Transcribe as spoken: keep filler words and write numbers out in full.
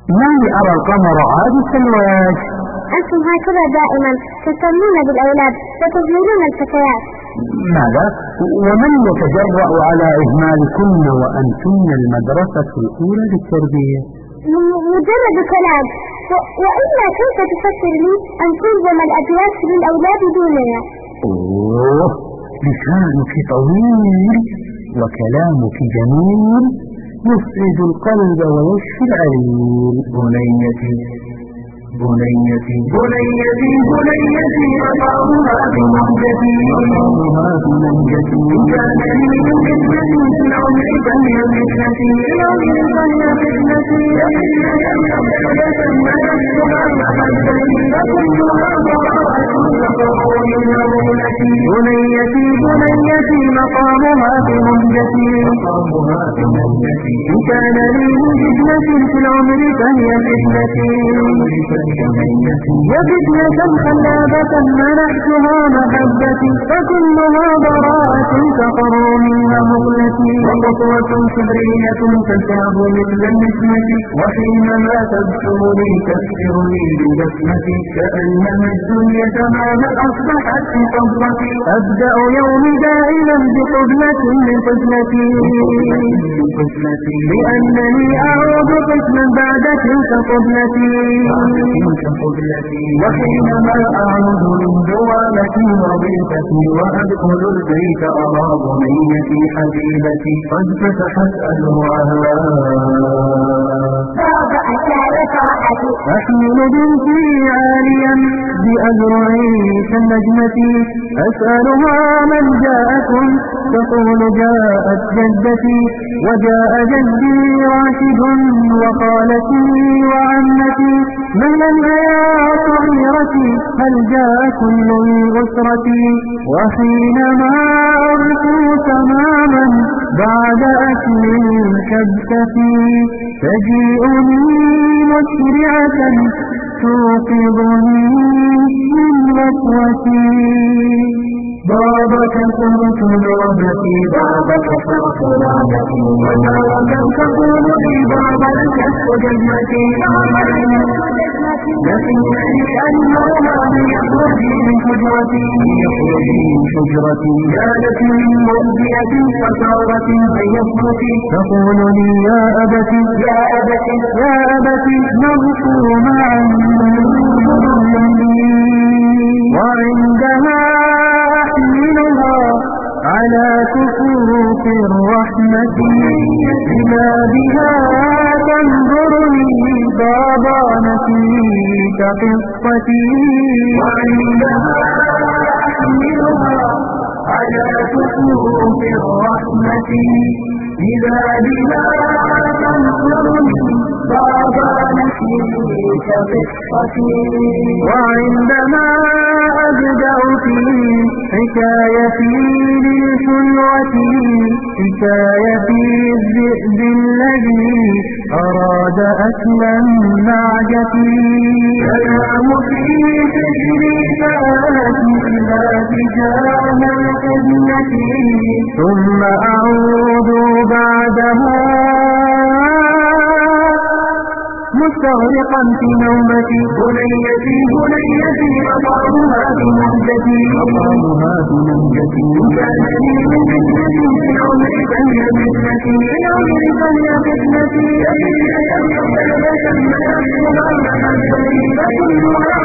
إنني أرى القمر عابس الوجه. أنتم هكذا دائما تهتمون بالأولاد وتهملون الفتيات. ماذا؟ ومن يتجرأ على إهمالكن وأنتن المدرسة الأولى للتربية؟ مجرد كلام، وإلا كيف تفكر لي أن تلزم الأبيات للأولاد دوننا؟ أوه، لسانك طويل وكلامك جميل يسعد القلب ويشفي العليل. بنيتي بنيتي بنيتي بنيتي مقامها بمهجتي مقامها بمهجتي إن كان لي من فتنة في العمر فهي فتنتي العمر فهي فتنتي ملكتها محبتي فكلها براءة تفرع من مولتي. بنيتي بنيتي مقامها بمهجتي مقامها بمهجتي إن كان لي من فتنة في العمر فهي فتنتي وفتنة خلابة منحتها محبتي فكلها براءة تقر منها مغلتي وخطوة كبرية تنتاب مثل النسمة وحينما تبشرني تبشرني ببسمتي كأنما الدنيا تماما أصبحت في قبضتي. أبدأ يومي دائما بقبلة من قبلتي لأنني أعود قسما بعد تلك قبلتي وحينما أعود من دوامتي وظيفتي وأدخل البيت أرى بنيتي حبيبتي قد فتحت ألوعها أحمل بنتي عاليا بأذرعي كالنجمة أسألها من جاءكم تقول جاءت جدتي وجاء جدي راشد وخالتي وعمتي مهلا يا صغيرتي هل جاء كل الأسرة. وحينما أرسل تماما بعد أكل الكبسة تجيئني مسرعة توقظني من وسوسي. بابك صرت نوبتي بابك صرت نوبتي وتارة تقول لي باب الكف جنتي لكنني المولى يخرجي من حجرتي يخرجي من حجرتي كانت من مرضية فصارت فيصمتي تقول لي يا أبتي يا أبتي يا أبتي نغفو معا وعندها أحملها على كفوف الرحمة إذا بها تنظرني بابانتي كقصتي وعندها أحملها على كفوف الرحمة إذا بها تنظرني بابانتي كقصتي. وعندما أبدأ في حكايتي للحلوة حكايتي الذئب الذي أراد أكل النعجة كلام في تجري فآتي إلى تجاه القبلة ثم أعود بعدها مستغرقا في نومتي. بنيتي بنيتي مقامها بمهجتي مقامها بمهجتي كان لي من فتنتي في العمر فهي فتنتي في العمر فهي فتنتي فكلها